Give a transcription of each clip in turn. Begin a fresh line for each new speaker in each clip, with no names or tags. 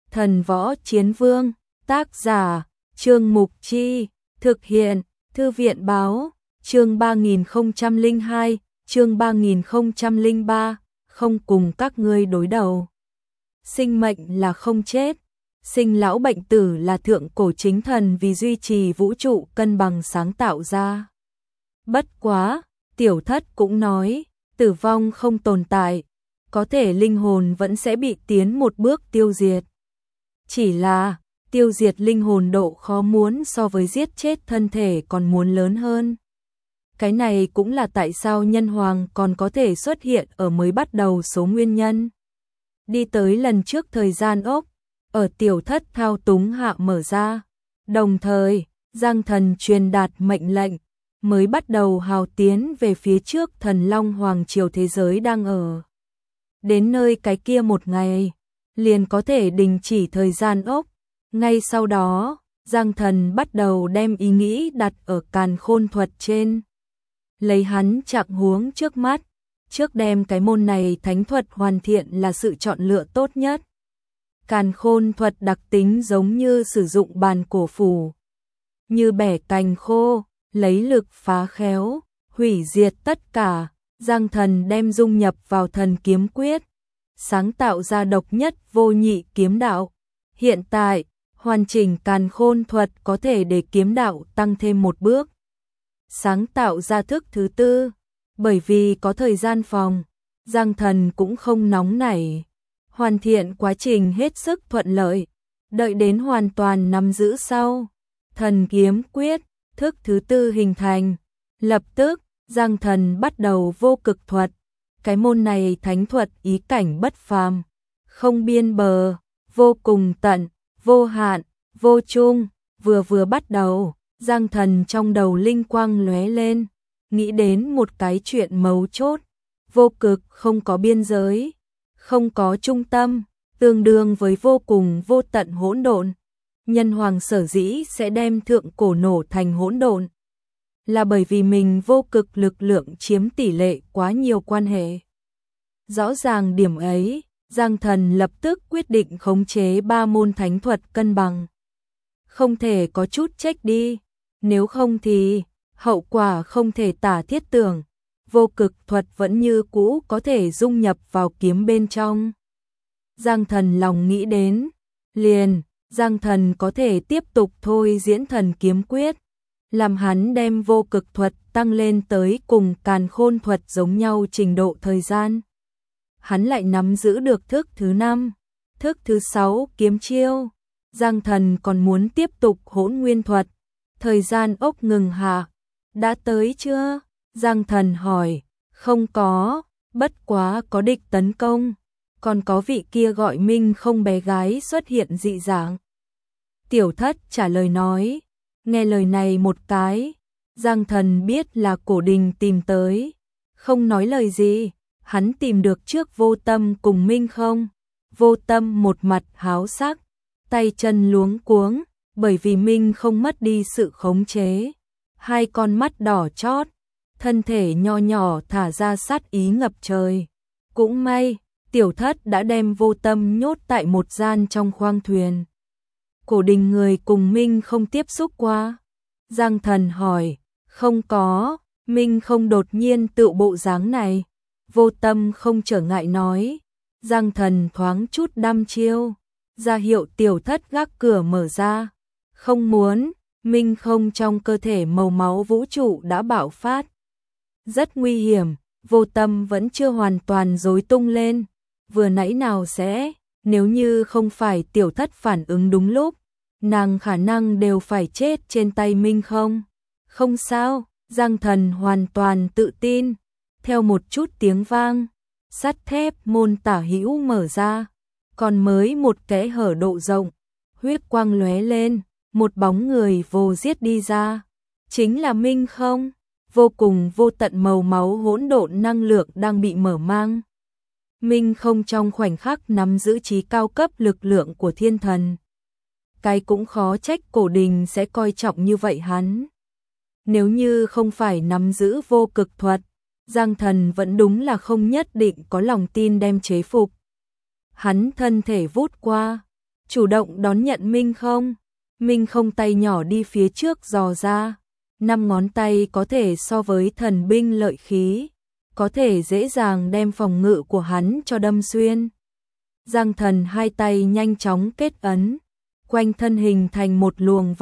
Thần Võ Chiến Vương, tác giả, Trương Mục Chi, thực hiện, Thư viện báo, chương 3002, chương 3003, không cùng các ngươi đối đầu. Sinh mệnh là không chết, sinh lão bệnh tử là thượng cổ chính thần vì duy trì vũ trụ cân bằng sáng tạo ra. Bất quá, Tiểu Thất cũng nói, tử vong không tồn tại, có thể linh hồn vẫn sẽ bị tiến một bước tiêu diệt. Chỉ là, tiêu diệt linh hồn độ khó muốn so với giết chết thân thể còn muốn lớn hơn. Cái này cũng là tại sao nhân hoàng còn có thể xuất hiện ở mới bắt đầu số nguyên nhân. Đi tới lần trước thời gian ốc, ở Tiểu Thất thao túng hạ mở ra, đồng thời, Giang Thần truyền đạt mệnh lệnh, mới bắt đầu hào tiến về phía trước Thần Long Hoàng Triều thế giới đang ở. Đến nơi cái kia một ngày, liền có thể đình chỉ thời gian ốc. Ngay sau đó, Giang Thần bắt đầu đem ý nghĩ đặt ở càn khôn thuật trên. Lấy hắn trạng huống trước mắt, trước đem cái môn này thánh thuật hoàn thiện là sự chọn lựa tốt nhất. Càn khôn thuật đặc tính giống như sử dụng bàn cổ phủ, như bẻ cành khô, lấy lực phá khéo, hủy diệt tất cả. Giang Thần đem dung nhập vào thần kiếm quyết, sáng tạo ra độc nhất vô nhị kiếm đạo. Hiện tại, hoàn chỉnh càn khôn thuật có thể để kiếm đạo tăng thêm một bước. Sáng tạo ra thức thứ tư, bởi vì có thời gian phòng, Giang Thần cũng không nóng nảy. Hoàn thiện quá trình hết sức thuận lợi, đợi đến hoàn toàn nắm giữ sau. Thần kiếm quyết, thức thứ tư hình thành. Lập tức, Giang Thần bắt đầu vô cực thuật. Cái môn này thánh thuật ý cảnh bất phàm, không biên bờ, vô cùng tận, vô hạn, vô chung. Vừa bắt đầu, Giang Thần trong đầu linh quang lóe lên, nghĩ đến một cái chuyện mấu chốt. Vô cực không có biên giới, không có trung tâm, tương đương với vô cùng vô tận hỗn độn. Nhân hoàng sở dĩ sẽ đem thượng cổ nổ thành hỗn độn, là bởi vì mình vô cực lực lượng chiếm tỷ lệ quá nhiều quan hệ. Rõ ràng điểm ấy, Giang Thần lập tức quyết định khống chế ba môn thánh thuật cân bằng. Không thể có chút trách đi, nếu không thì hậu quả không thể tả thiết tưởng. Vô cực thuật vẫn như cũ có thể dung nhập vào kiếm bên trong. Giang Thần lòng nghĩ đến, liền, Giang Thần có thể tiếp tục thôi diễn thần kiếm quyết, làm hắn đem vô cực thuật tăng lên tới cùng càn khôn thuật giống nhau trình độ thời gian. Hắn lại nắm giữ được thức thứ 5, thức thứ 6 kiếm chiêu. Giang Thần còn muốn tiếp tục hỗn nguyên thuật. Thời gian ốc ngừng hạ. Đã tới chưa? Giang Thần hỏi. Không có, bất quá có địch tấn công. Còn có vị kia gọi Minh không bé gái xuất hiện dị dạng. Tiểu Thất trả lời nói. Nghe lời này một cái, Giang Thần biết là Cổ Đình tìm tới. Không nói lời gì, hắn tìm được trước Vô Tâm cùng Minh không. Vô Tâm một mặt háo sắc, tay chân luống cuống, bởi vì Minh không mất đi sự khống chế. Hai con mắt đỏ chót, thân thể nho nhỏ thả ra sát ý ngập trời. Cũng may, Tiểu Thất đã đem Vô Tâm nhốt tại một gian trong khoang thuyền. Cổ Đình người cùng Minh không tiếp xúc qua. Giang Thần hỏi, không có. Minh không đột nhiên tự bộ dáng này. Vô Tâm không trở ngại nói. Giang Thần thoáng chút đăm chiêu, ra hiệu Tiểu Thất gác cửa mở ra. Không muốn. Minh không trong cơ thể màu máu vũ trụ đã bạo phát. Rất nguy hiểm. Vô Tâm vẫn chưa hoàn toàn rối tung lên. Vừa nãy nào sẽ, nếu như không phải Tiểu Thất phản ứng đúng lúc, nàng khả năng đều phải chết trên tay Minh không. Không sao, Giang Thần hoàn toàn tự tin. Theo một chút tiếng vang, sắt thép môn tả hữu mở ra, còn mới một kẽ hở độ rộng, huyết quang lóe lên, một bóng người vô giết đi ra. Chính là Minh không, vô cùng vô tận màu máu hỗn độn năng lượng đang bị mở mang. Minh không trong khoảnh khắc nắm giữ trí cao cấp lực lượng của thiên thần. Cái cũng khó trách Cổ Đình sẽ coi trọng như vậy hắn. Nếu như không phải nắm giữ vô cực thuật, Giang Thần vẫn đúng là không nhất định có lòng tin đem chế phục. Hắn thân thể vút qua, chủ động đón nhận Minh Không. Minh Không tay nhỏ đi phía trước dò ra, 5 ngón tay có thể so với thần binh lợi khí, có thể dễ dàng đem phòng ngự của hắn cho đâm xuyên. Giang Thần hai tay nhanh chóng kết ấn, quanh thân hình thành một luồng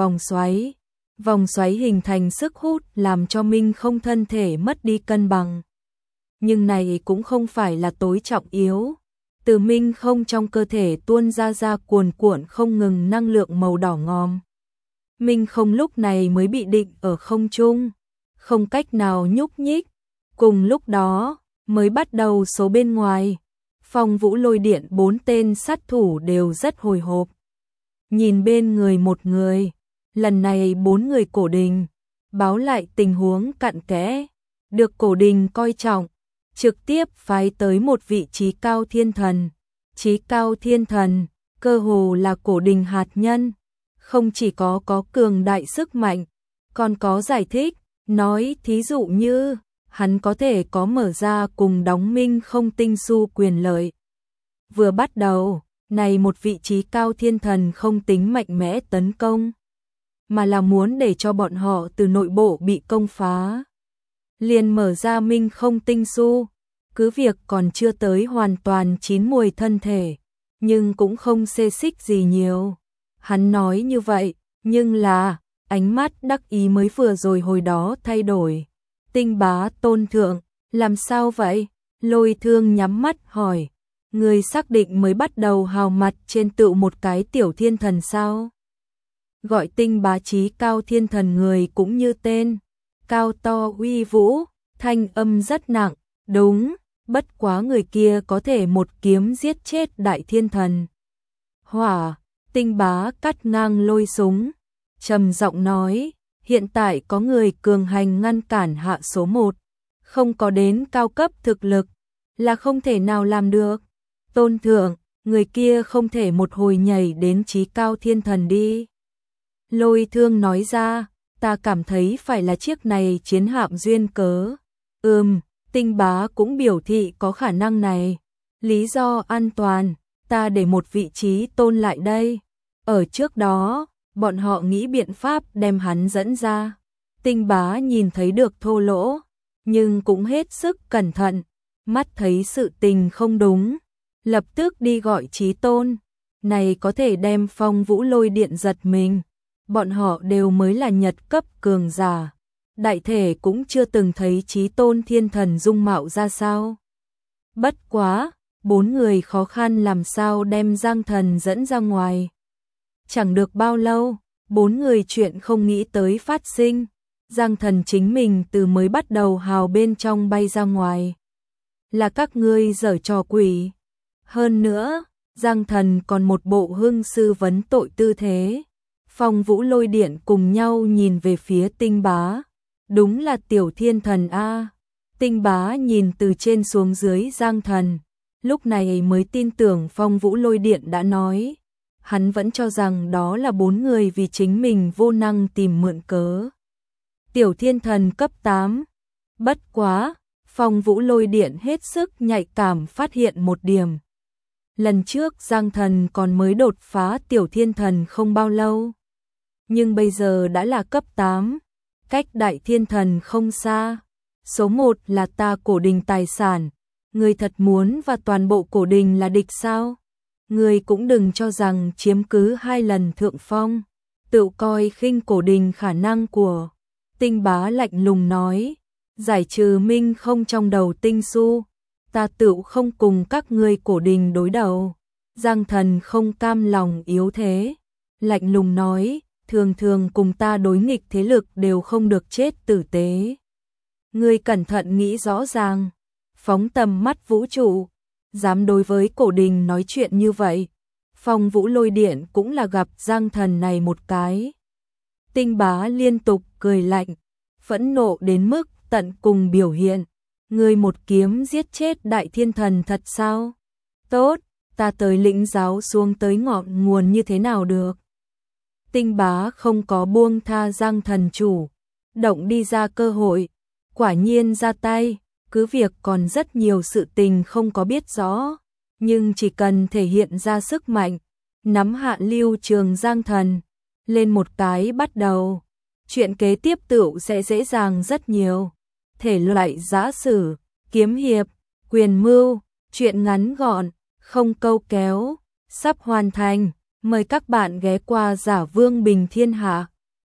vòng xoáy hình thành sức hút làm cho Minh Không thân thể mất đi cân bằng. Nhưng này cũng không phải là tối trọng yếu. Từ Minh Không trong cơ thể tuôn ra cuồn cuộn không ngừng năng lượng màu đỏ ngòm. Minh Không lúc này mới bị định ở không trung, không cách nào nhúc nhích. Cùng lúc đó, mới bắt đầu số bên ngoài, Phong Vũ Lôi Điện 4 tên sát thủ đều rất hồi hộp. Nhìn bên người một người, lần này 4 người Cổ Đình, báo lại tình huống cặn kẽ, được Cổ Đình coi trọng, trực tiếp phái tới một vị trí cao thiên thần. Chí cao thiên thần, cơ hồ là Cổ Đình hạt nhân, không chỉ có cường đại sức mạnh, còn có giải thích, nói thí dụ như, hắn có thể có mở ra cùng đóng Minh Không tinh su quyền lợi. Vừa bắt đầu, này một vị trí cao thiên thần không tính mạnh mẽ tấn công, mà là muốn để cho bọn họ từ nội bộ bị công phá. Liền mở ra Minh Không tinh su. Cứ việc còn chưa tới hoàn toàn chín mùi thân thể, nhưng cũng không xê xích gì nhiều. Hắn nói như vậy, nhưng là, ánh mắt đắc ý mới vừa rồi hồi đó thay đổi. Tinh Bá Tôn thượng, làm sao vậy? Lôi Thương nhắm mắt hỏi, người xác định mới bắt đầu hào mặt trên tựu một cái tiểu thiên thần sao? Gọi Tinh Bá chí cao thiên thần người cũng như tên, cao to uy vũ, thanh âm rất nặng, đúng. Bất quá người kia có thể một kiếm giết chết đại thiên thần. Hỏa, Tinh Bá cắt ngang lôi súng, trầm giọng nói, hiện tại có người cường hành ngăn cản hạ số 1, không có đến cao cấp thực lực, là không thể nào làm được. Tôn thượng, người kia không thể một hồi nhảy đến chí cao thiên thần đi. Lôi Thương nói ra, ta cảm thấy phải là chiếc này chiến hạm duyên cớ. Tinh Bá cũng biểu thị có khả năng này. Lý do an toàn, ta để một vị trí tôn lại đây. Ở trước đó, bọn họ nghĩ biện pháp đem hắn dẫn ra. Tinh Bá nhìn thấy được thô lỗ, nhưng cũng hết sức cẩn thận. Mắt thấy sự tình không đúng, lập tức đi gọi Chí Tôn. Này có thể đem Phong Vũ Lôi Điện giật mình. Bọn họ đều mới là nhật cấp cường giả. Đại thể cũng chưa từng thấy Chí Tôn thiên thần dung mạo ra sao. Bất quá, 4 người khó khăn làm sao đem Giang Thần dẫn ra ngoài. Chẳng được bao lâu, 4 người chuyện không nghĩ tới phát sinh. Giang Thần chính mình từ mới bắt đầu hào bên trong bay ra ngoài. Là các ngươi giở trò quỷ. Hơn nữa, Giang Thần còn một bộ hưng sư vấn tội tư thế. Phong Vũ Lôi Điện cùng nhau nhìn về phía Tinh Bá. Đúng là tiểu thiên thần a. Tinh Bá nhìn từ trên xuống dưới Giang Thần, lúc này mới tin tưởng Phong Vũ Lôi Điện đã nói. Hắn vẫn cho rằng đó là 4 người vì chính mình vô năng tìm mượn cớ. Tiểu thiên thần cấp 8. Bất quá, Phong Vũ Lôi Điện hết sức nhạy cảm phát hiện một điểm. Lần trước Giang Thần còn mới đột phá tiểu thiên thần không bao lâu. Nhưng bây giờ đã là cấp 8. Cách đại thiên thần không xa. Số 1 là ta Cổ Đình tài sản. Người thật muốn và toàn bộ Cổ Đình là địch sao? Người cũng đừng cho rằng chiếm cứ 2 lần thượng phong, tự coi khinh Cổ Đình khả năng của. Tinh Bá lạnh lùng nói, giải trừ Minh Không trong đầu tinh su, ta tự không cùng các ngươi Cổ Đình đối đầu. Giang Thần không cam lòng yếu thế, lạnh lùng nói, thường thường cùng ta đối nghịch thế lực đều không được chết tử tế. Ngươi cẩn thận nghĩ rõ ràng, phóng tầm mắt vũ trụ, dám đối với Cổ Đình nói chuyện như vậy. Phong Vũ Lôi Điện cũng là gặp Giang Thần này một cái. Tinh Bá liên tục cười lạnh, phẫn nộ đến mức tận cùng biểu hiện. Ngươi một kiếm giết chết đại thiên thần thật sao? Tốt, ta tới lĩnh giáo xuống tới ngọn nguồn như thế nào được. Tinh Bá không có buông tha Giang Thần chủ, động đi ra cơ hội, quả nhiên ra tay, cứ việc còn rất nhiều sự tình không có biết rõ, nhưng chỉ cần thể hiện ra sức mạnh, nắm hạ Lưu Trường Giang thần, lên một cái bắt đầu. Chuyện kế tiếp tựu sẽ dễ dàng rất nhiều. Thể loại giã sử, kiếm hiệp, quyền mưu, chuyện ngắn gọn, không câu kéo, sắp hoàn thành. Mời các bạn ghé qua Giả Vương Bình Thiên Hạ.